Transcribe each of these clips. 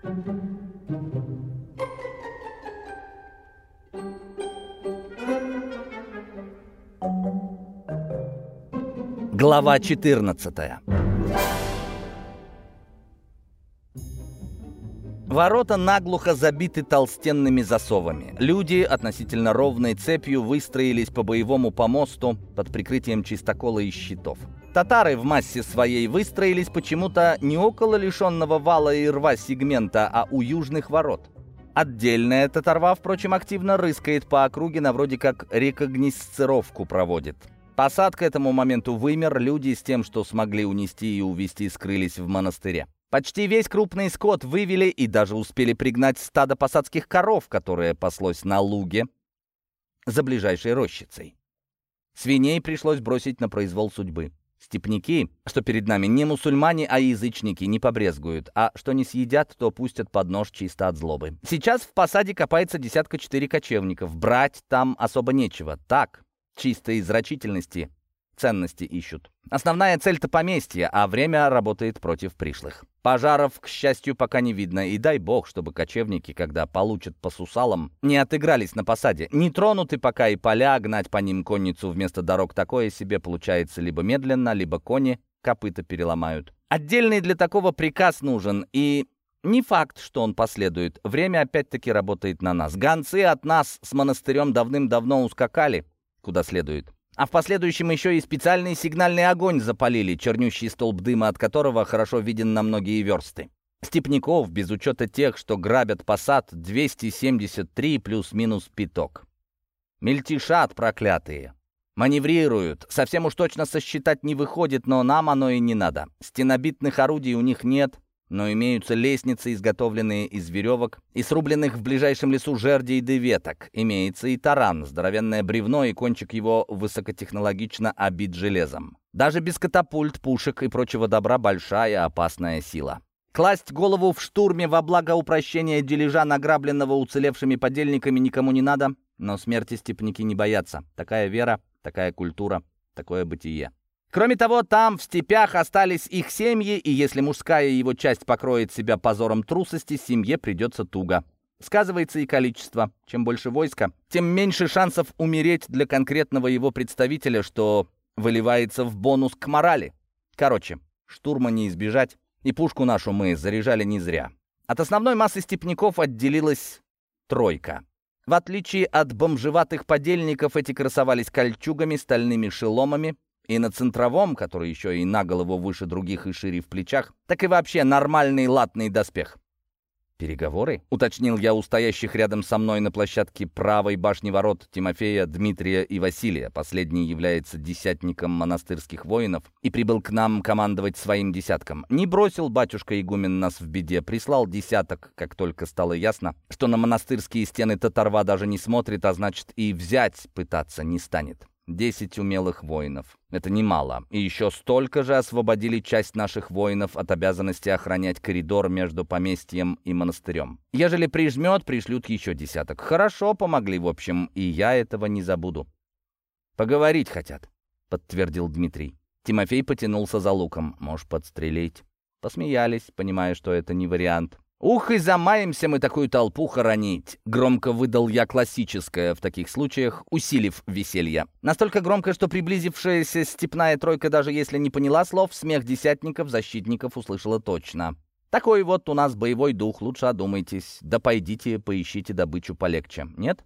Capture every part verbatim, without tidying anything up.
Глава четырнадцатая. Ворота наглухо забиты толстенными засовами. Люди относительно ровной цепью выстроились по боевому помосту под прикрытием чистокола и щитов. Татары в массе своей выстроились почему-то не около лишенного вала и рва сегмента, а у южных ворот. Отдельная татарва, впрочем, активно рыскает по округе, на вроде как рекогносцировку проводит. Посад к этому моменту вымер, люди с тем, что смогли унести и увезти, скрылись в монастыре. Почти весь крупный скот вывели и даже успели пригнать стадо посадских коров, которое паслось на луге за ближайшей рощицей. Свиней пришлось бросить на произвол судьбы. Степняки, что перед нами, не мусульмане, а язычники, не побрезгуют, а что не съедят, то пустят под нож чисто от злобы. Сейчас в посаде копается десятка четыре кочевников, брать там особо нечего, так, чисто из рачительности ценности ищут. Основная цель-то поместье, а время работает против пришлых. Пожаров, к счастью, пока не видно, и дай бог, чтобы кочевники, когда получат по сусалам, не отыгрались на посаде. Не тронуты пока и поля, гнать по ним конницу вместо дорог такое себе получается либо медленно, либо кони копыта переломают. Отдельный для такого приказ нужен, и не факт, что он последует. Время опять-таки работает на нас. Гонцы от нас с монастырем давным-давно ускакали, куда следует. А в последующем еще и специальный сигнальный огонь запалили, чернющий столб дыма от которого хорошо виден на многие версты. Степняков, без учета тех, что грабят посад, двести семьдесят три плюс-минус пяток. Мельтешат проклятые. Маневрируют. Совсем уж точно сосчитать не выходит, но нам оно и не надо. Стенобитных орудий у них нет, но имеются лестницы, изготовленные из веревок и срубленных в ближайшем лесу жердей да веток. Имеется и таран, здоровенное бревно, и кончик его высокотехнологично обит железом. Даже без катапульт, пушек и прочего добра большая опасная сила. Класть голову в штурме во благо упрощения дележа, награбленного уцелевшими подельниками, никому не надо, но смерти степняки не боятся. Такая вера, такая культура, такое бытие. Кроме того, там, в степях, остались их семьи, и если мужская его часть покроет себя позором трусости, семье придется туго. Сказывается и количество. Чем больше войска, тем меньше шансов умереть для конкретного его представителя, что выливается в бонус к морали. Короче, штурма не избежать, и пушку нашу мы заряжали не зря. От основной массы степняков отделилась тройка. В отличие от бомжеватых подельников, эти красовались кольчугами, стальными шеломами, и на центровом, который еще и на голову выше других и шире в плечах, так и вообще нормальный латный доспех. «Переговоры?» — уточнил я у стоящих рядом со мной на площадке правой башни ворот Тимофея, Дмитрия и Василия. Последний является десятником монастырских воинов и прибыл к нам командовать своим десятком. Не бросил батюшка игумен нас в беде, прислал десяток, как только стало ясно, что на монастырские стены татарва даже не смотрит, а значит и взять пытаться не станет. Десять умелых воинов. Это немало. И еще столько же освободили часть наших воинов от обязанности охранять коридор между поместьем и монастырем. Ежели прижмет, пришлют еще десяток. Хорошо помогли, в общем, и я этого не забуду. «Поговорить хотят», — подтвердил Дмитрий. Тимофей потянулся за луком. «Можешь подстрелить». Посмеялись, понимая, что это не вариант. «Ух, и замаемся мы такую толпу хоронить!» Громко выдал я классическое в таких случаях, усилив веселье. Настолько громко, что приблизившаяся степная тройка, даже если не поняла слов, смех десятников, защитников услышала точно. Такой вот у нас боевой дух, лучше одумайтесь. Да пойдите, поищите добычу полегче. Нет?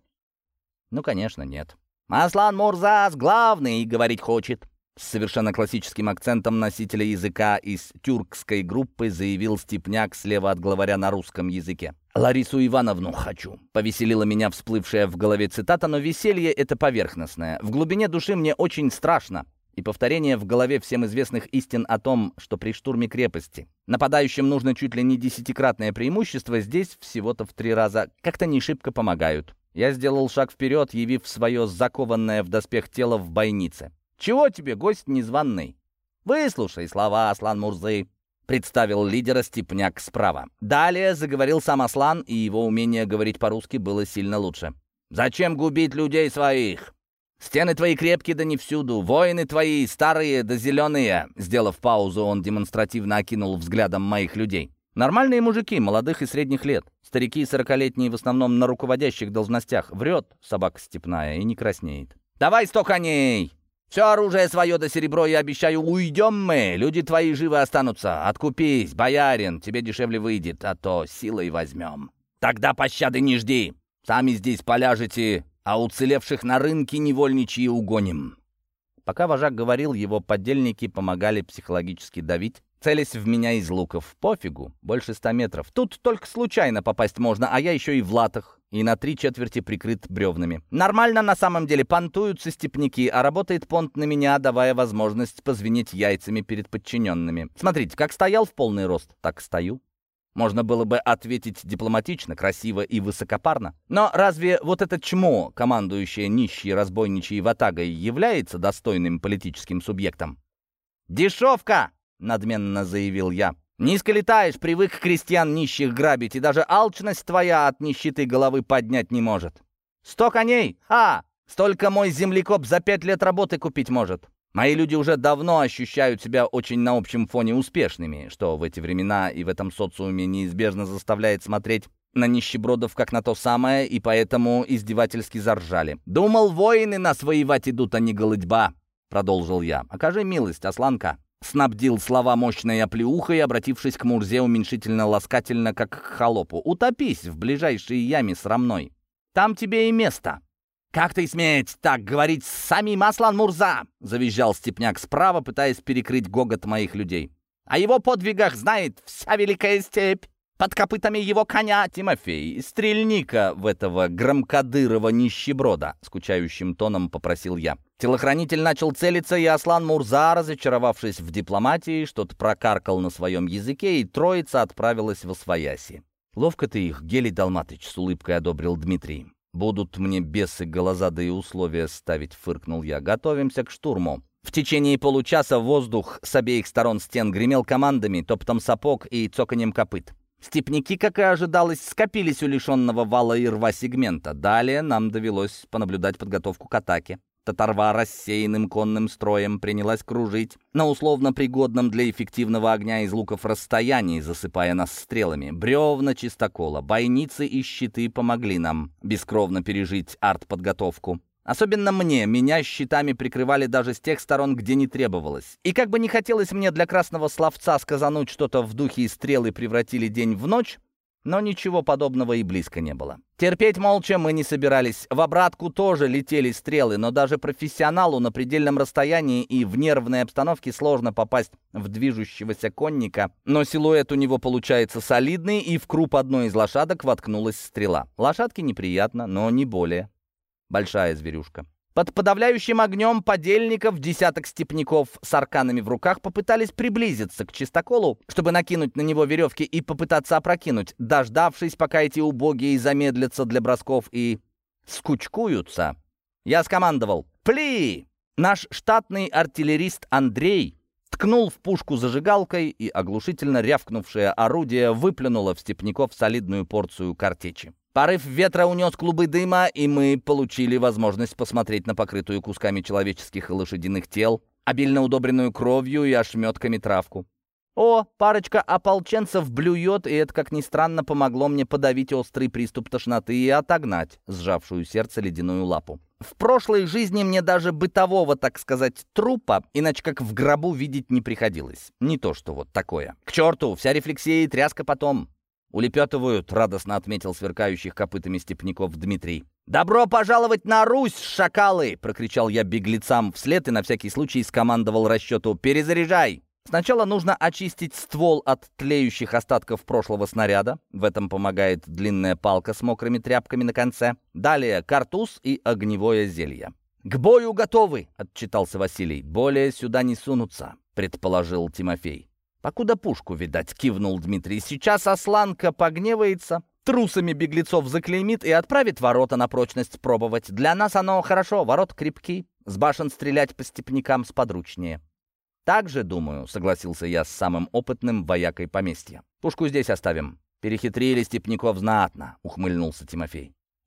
Ну, конечно, нет. «Аслан Мурзас главный, говорить хочет!» С совершенно классическим акцентом носителя языка из тюркской группы заявил степняк слева от главаря на русском языке. «Ларису Ивановну хочу», — повеселила меня всплывшая в голове цитата, но веселье это поверхностное. В глубине души мне очень страшно. И повторение в голове всем известных истин о том, что при штурме крепости нападающим нужно чуть ли не десятикратное преимущество, здесь всего-то в три раза как-то не шибко помогают. Я сделал шаг вперед, явив свое закованное в доспех тело в бойнице. «Чего тебе, гость незваный?» «Выслушай слова Аслан Мурзы», — представил лидера степняк справа. Далее заговорил сам Аслан, и его умение говорить по-русски было сильно лучше. «Зачем губить людей своих? Стены твои крепкие да не всюду, воины твои старые да зеленые». Сделав паузу, он демонстративно окинул взглядом моих людей. Нормальные мужики, молодых и средних лет. Старики сорокалетние в основном на руководящих должностях. Врет собака степная и не краснеет. «Давай сто коней! Все оружие свое да серебро, я обещаю, уйдем мы. Люди твои живы останутся. Откупись, боярин, тебе дешевле выйдет, а то силой возьмем. Тогда пощады не жди. Сами здесь поляжете, а уцелевших на рынке невольничьи угоним». Пока вожак говорил, его подельники помогали психологически давить, целясь в меня из луков. Пофигу, больше ста метров. Тут только случайно попасть можно, а я еще и в латах, и на три четверти прикрыт бревнами. Нормально на самом деле, понтуются степняки, а работает понт на меня, давая возможность позвенеть яйцами перед подчиненными. Смотрите, как стоял в полный рост, так стою. Можно было бы ответить дипломатично, красиво и высокопарно. Но разве вот это чмо, командующее нищей разбойничьей ватагой, является достойным политическим субъектом? «Дешевка!» — надменно заявил я. «Низко летаешь, привык крестьян нищих грабить, и даже алчность твоя от нищеты головы поднять не может. Сто коней? Ха! Столько мой землекоп за пять лет работы купить может. Мои люди уже давно ощущают себя очень на общем фоне успешными, что в эти времена и в этом социуме неизбежно заставляет смотреть на нищебродов как на то самое, и поэтому издевательски заржали. «Думал, воины нас воевать идут, а не голодьба», — продолжил я. «Окажи милость, Асланка». Снабдил слова мощной оплеухой, обратившись к Мурзе уменьшительно-ласкательно, как к холопу. «Утопись в ближайшей яме срамной. Там тебе и место». «Как ты смеешь так говорить с самим Аслан Мурза?» — завизжал степняк справа, пытаясь перекрыть гогот моих людей. «О его подвигах знает вся Великая Степь. Под копытами его коня Тимофей, стрельника в этого громкодырого нищеброда», — скучающим тоном попросил я. Телохранитель начал целиться, и Аслан Мурза, разочаровавшись в дипломатии, что-то прокаркал на своем языке, и троица отправилась восвояси. «Ловко ты их, Гелий Далматыч», — с улыбкой одобрил Дмитрий. «Будут мне бесы голозады и условия ставить», — фыркнул я. «Готовимся к штурму». В течение получаса воздух с обеих сторон стен гремел командами, топотом сапог и цоканьем копыт. Степняки, как и ожидалось, скопились у лишенного вала и рва сегмента. Далее нам довелось понаблюдать подготовку к атаке. Татарва рассеянным конным строем принялась кружить на условно пригодном для эффективного огня из луков расстоянии, засыпая нас стрелами. Бревна чистокола, бойницы и щиты помогли нам бескровно пережить артподготовку. Особенно мне, меня щитами прикрывали даже с тех сторон, где не требовалось. И как бы не хотелось мне для красного словца сказануть что-то в духе «стрелы превратили день в ночь», но ничего подобного и близко не было. Терпеть молча мы не собирались. В обратку тоже летели стрелы, но даже профессионалу на предельном расстоянии и в нервной обстановке сложно попасть в движущегося конника, но силуэт у него получается солидный, и в круп одной из лошадок воткнулась стрела. Лошадке неприятно, но не более. Большая зверюшка. Под подавляющим огнем подельников десяток степняков с арканами в руках попытались приблизиться к чистоколу, чтобы накинуть на него веревки и попытаться опрокинуть, дождавшись, пока эти убогие замедлятся для бросков и скучкуются. Я скомандовал «Пли!». Наш штатный артиллерист Андрей ткнул в пушку зажигалкой, и оглушительно рявкнувшее орудие выплюнуло в степняков солидную порцию картечи. Порыв ветра унес клубы дыма, и мы получили возможность посмотреть на покрытую кусками человеческих и лошадиных тел, обильно удобренную кровью и ошметками травку. О, парочка ополченцев блюет, и это, как ни странно, помогло мне подавить острый приступ тошноты и отогнать сжавшую сердце ледяную лапу. В прошлой жизни мне даже бытового, так сказать, трупа, иначе как в гробу, видеть не приходилось. Не то что вот такое. К черту, вся рефлексия и тряска потом. «Улепетывают», — радостно отметил сверкающих копытами степняков Дмитрий. «Добро пожаловать на Русь, шакалы!» — прокричал я беглецам вслед и на всякий случай скомандовал расчету «Перезаряжай!». Сначала нужно очистить ствол от тлеющих остатков прошлого снаряда. В этом помогает длинная палка с мокрыми тряпками на конце. Далее картуз и огневое зелье. «К бою готовы!» — отчитался Василий. «Более сюда не сунутся», — предположил Тимофей. «Покуда пушку, видать», — кивнул Дмитрий. «Сейчас Асланка погневается, трусами беглецов заклеймит и отправит ворота на прочность пробовать. Для нас оно хорошо, ворот крепки, с башен стрелять по степнякам сподручнее». «Так же, думаю», — согласился я с самым опытным воякой поместья. «Пушку здесь оставим». «Перехитрили степняков знатно», — ухмыльнулся Тимофей.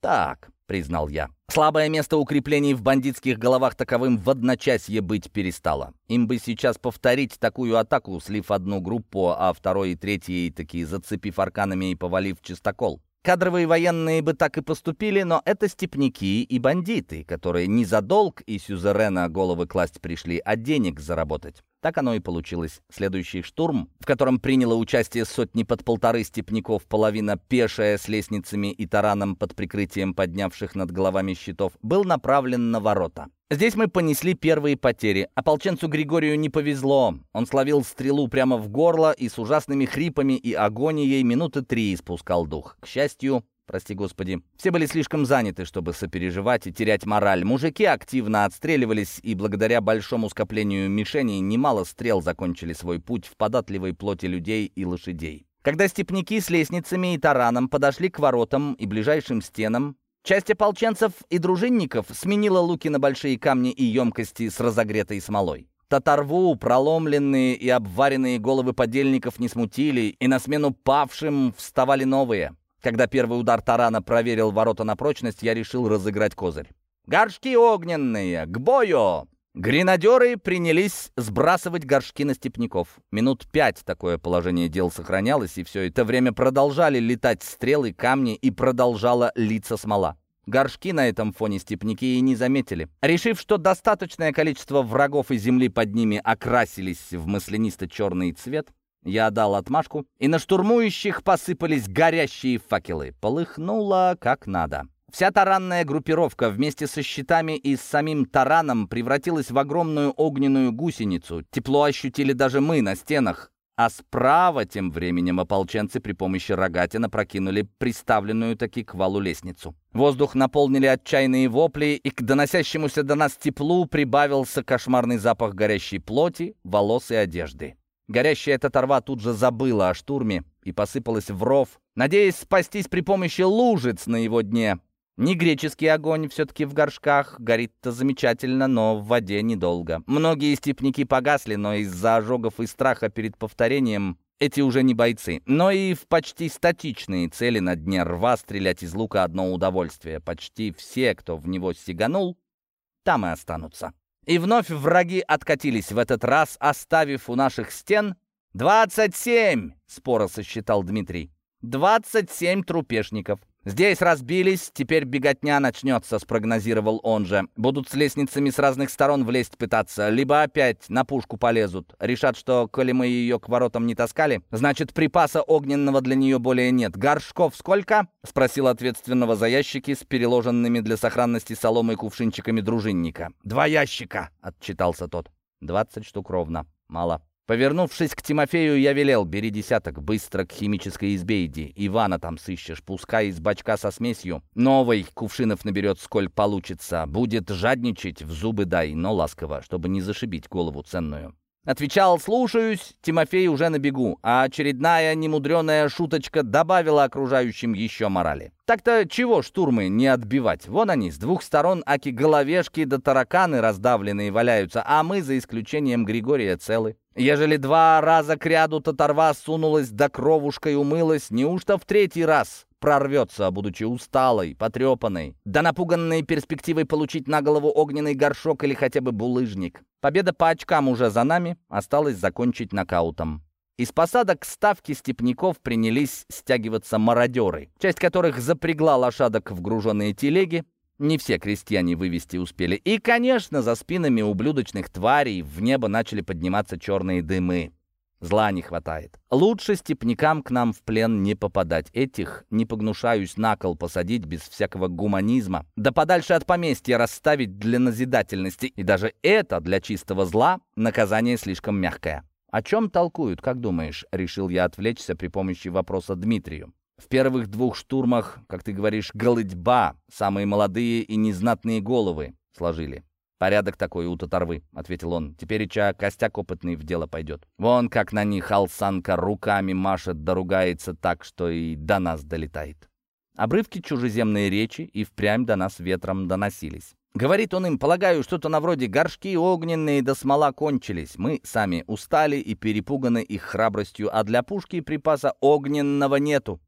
«Так», — признал я. Слабое место укреплений в бандитских головах таковым в одночасье быть перестало. Им бы сейчас повторить такую атаку, слив одну группу, а второй и третьей таки зацепив арканами и повалив чистокол. Кадровые военные бы так и поступили, но это степняки и бандиты, которые не за долг и сюзерена головы класть пришли, а денег заработать. Так оно и получилось. Следующий штурм, в котором приняло участие сотни под полторы степняков, половина пешая с лестницами и тараном под прикрытием поднявших над головами щитов, был направлен на ворота. Здесь мы понесли первые потери. Ополченцу Григорию не повезло. Он словил стрелу прямо в горло и с ужасными хрипами и агонией минуты три испускал дух. К счастью, прости господи, все были слишком заняты, чтобы сопереживать и терять мораль. Мужики активно отстреливались, и благодаря большому скоплению мишеней немало стрел закончили свой путь в податливой плоти людей и лошадей. Когда степняки с лестницами и тараном подошли к воротам и ближайшим стенам, часть ополченцев и дружинников сменила луки на большие камни и емкости с разогретой смолой. Татарву проломленные и обваренные головы подельников не смутили, и на смену павшим вставали новые. Когда первый удар тарана проверил ворота на прочность, я решил разыграть козырь. «Горшки огненные! К бою!» Гренадеры принялись сбрасывать горшки на степняков. Минут пять такое положение дел сохранялось, и все это время продолжали летать стрелы, камни, и продолжала литься смола. Горшки на этом фоне степняки и не заметили. Решив, что достаточное количество врагов и земли под ними окрасились в маслянисто-черный цвет, я дал отмашку, и на штурмующих посыпались горящие факелы. Полыхнуло как надо. Вся таранная группировка вместе со щитами и с самим тараном превратилась в огромную огненную гусеницу. Тепло ощутили даже мы на стенах. А справа тем временем ополченцы при помощи рогатина прокинули приставленную таки к валу лестницу. Воздух наполнили отчаянные вопли, и к доносящемуся до нас теплу прибавился кошмарный запах горящей плоти, волос и одежды. Горящая татарва тут же забыла о штурме и посыпалась в ров, надеясь спастись при помощи лужиц на его дне. Не греческий огонь все-таки в горшках, горит-то замечательно, но в воде недолго. Многие степняки погасли, но из-за ожогов и страха перед повторением эти уже не бойцы. Но и в почти статичные цели на дне рва стрелять из лука одно удовольствие. Почти все, кто в него сиганул, там и останутся. И вновь враги откатились, в этот раз оставив у наших стен «двадцать семь!» — споро сосчитал Дмитрий. «двадцать семь трупешников. Здесь разбились, теперь беготня начнется», — спрогнозировал он же. «Будут с лестницами с разных сторон влезть пытаться, либо опять на пушку полезут. Решат, что, коли мы ее к воротам не таскали, значит, припаса огненного для нее более нет. Горшков сколько?» — спросил ответственного за ящики с переложенными для сохранности соломой кувшинчиками дружинника. «Два ящика», — отчитался тот. «Двадцать штук ровно. Мало». Повернувшись к Тимофею, я велел: «Бери десяток, быстро к химической избе иди. Ивана там сыщешь, пускай из бачка со смесью. Новый кувшинов наберет, сколь получится. Будет жадничать, в зубы дай, но ласково, чтобы не зашибить голову ценную». Отвечал: «Слушаюсь». Тимофей уже на бегу, а очередная немудреная шуточка добавила окружающим еще морали. Так-то чего штурмы не отбивать? Вон они, с двух сторон аки головешки да тараканы раздавленные валяются, а мы, за исключением Григория, целы. Ежели два раза кряду татарва сунулась да кровушкой умылась, неужто в третий раз прорвется, будучи усталой, потрепанной, да напуганной перспективой получить на голову огненный горшок или хотя бы булыжник? Победа по очкам уже за нами, осталось закончить нокаутом. Из посадок ставки степняков принялись стягиваться мародеры, часть которых запрягла лошадок в груженные телеги. Не все крестьяне вывести успели. И, конечно, за спинами ублюдочных тварей в небо начали подниматься черные дымы. Зла не хватает. Лучше степнякам к нам в плен не попадать. Этих, не погнушаюсь, на кол посадить без всякого гуманизма. Да подальше от поместья расставить для назидательности. И даже это для чистого зла наказание слишком мягкое. «О чем толкуют, как думаешь?» — решил я отвлечься при помощи вопроса Дмитрию. «В первых двух штурмах, как ты говоришь, голытьба, самые молодые и незнатные головы сложили. Порядок такой у татарвы», — ответил он. «Тепереча костяк опытный в дело пойдет. Вон как на них Алсанка руками машет, да ругается так, что и до нас долетает». Обрывки чужеземной речи и впрямь до нас ветром доносились. Говорит он им: «Полагаю, что-то на вроде горшки огненные да смола кончились. Мы сами устали и перепуганы их храбростью, а для пушки припаса огненного нету.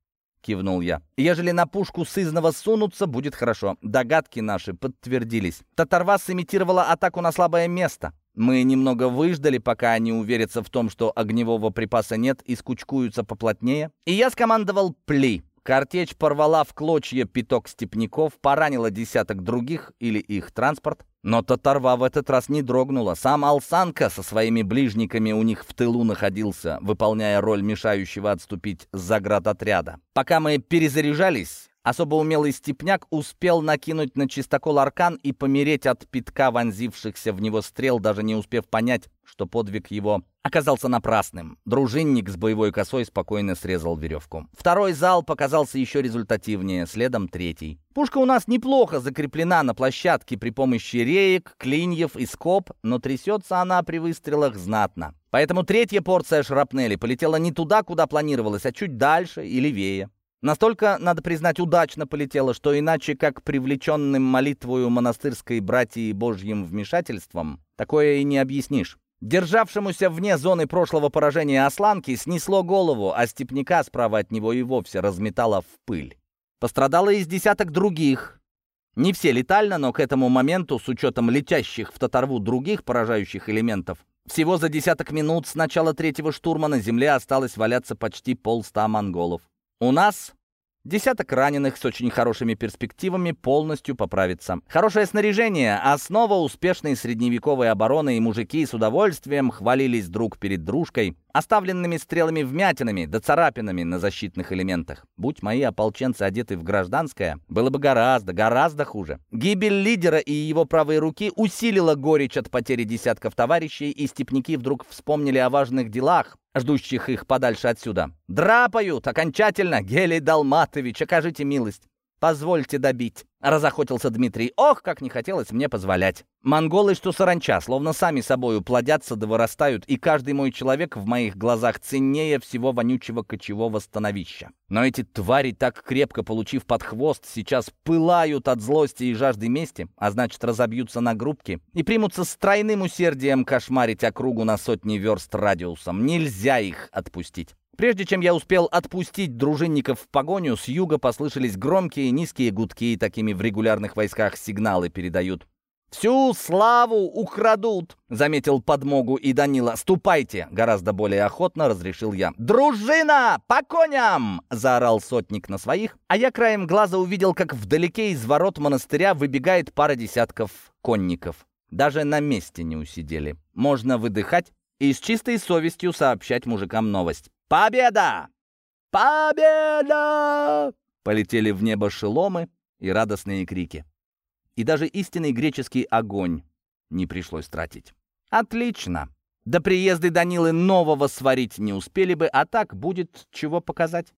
кивнул я. «Ежели на пушку сызного сунуться, будет хорошо». Догадки наши подтвердились. Татарвас имитировала атаку на слабое место. Мы немного выждали, пока они уверятся в том, что огневого припаса нет, и скучкуются поплотнее. И я скомандовал «пли». Картечь порвала в клочья пяток степняков, поранила десяток других или их транспорт. Но Татарва в этот раз не дрогнула. Сам Алсанка со своими ближниками у них в тылу находился, выполняя роль мешающего отступить с заградотряда. Пока мы перезаряжались, особо умелый степняк успел накинуть на чистокол аркан и помереть от пятка вонзившихся в него стрел, даже не успев понять, что подвиг его оказался напрасным. Дружинник с боевой косой спокойно срезал веревку. Второй залп показался еще результативнее, следом третий. Пушка у нас неплохо закреплена на площадке при помощи реек, клиньев и скоб, но трясется она при выстрелах знатно. Поэтому третья порция шрапнели полетела не туда, куда планировалось, а чуть дальше и левее. Настолько, надо признать, удачно полетело, что иначе как привлеченным молитвою монастырской братьи Божьим вмешательством такое и не объяснишь. Державшемуся вне зоны прошлого поражения Асланки снесло голову, а степняка справа от него и вовсе разметало в пыль. Пострадало из десяток других. Не все летально, но к этому моменту, с учетом летящих в Татарву других поражающих элементов, всего за десяток минут с начала третьего штурма на земле осталось валяться почти полста монголов. У нас десяток раненых с очень хорошими перспективами полностью поправиться. Хорошее снаряжение — основа успешной средневековой обороны, и мужики с удовольствием хвалились друг перед дружкой оставленными стрелами-вмятинами да царапинами на защитных элементах. Будь мои ополченцы одеты в гражданское, было бы гораздо, гораздо хуже. Гибель лидера и его правой руки усилила горечь от потери десятков товарищей, и степняки вдруг вспомнили о важных делах, ждущих их подальше отсюда. «Драпают! Окончательно! Гелий Далматович, окажите милость! Позвольте добить!» — разохотился Дмитрий. «Ох, как не хотелось мне позволять!» Монголы, что саранча, словно сами собою плодятся да вырастают, и каждый мой человек в моих глазах ценнее всего вонючего кочевого становища. Но эти твари, так крепко получив под хвост, сейчас пылают от злости и жажды мести, а значит, разобьются на группки и примутся с тройным усердием кошмарить округу на сотни верст радиусом. Нельзя их отпустить. Прежде чем я успел отпустить дружинников в погоню, с юга послышались громкие низкие гудки, такими в регулярных войсках сигналы передают. «Всю славу украдут!» — заметил подмогу и Данила. «Ступайте!» — гораздо более охотно разрешил я. «Дружина! По коням!» — заорал сотник на своих, а я краем глаза увидел, как вдалеке из ворот монастыря выбегает пара десятков конников. Даже на месте не усидели. Можно выдыхать и с чистой совестью сообщать мужикам новость. «Победа! Победа!» Полетели в небо шеломы и радостные крики. И даже истинный греческий огонь не пришлось тратить. Отлично. До приезда Данилы нового сварить не успели бы, а так будет чего показать.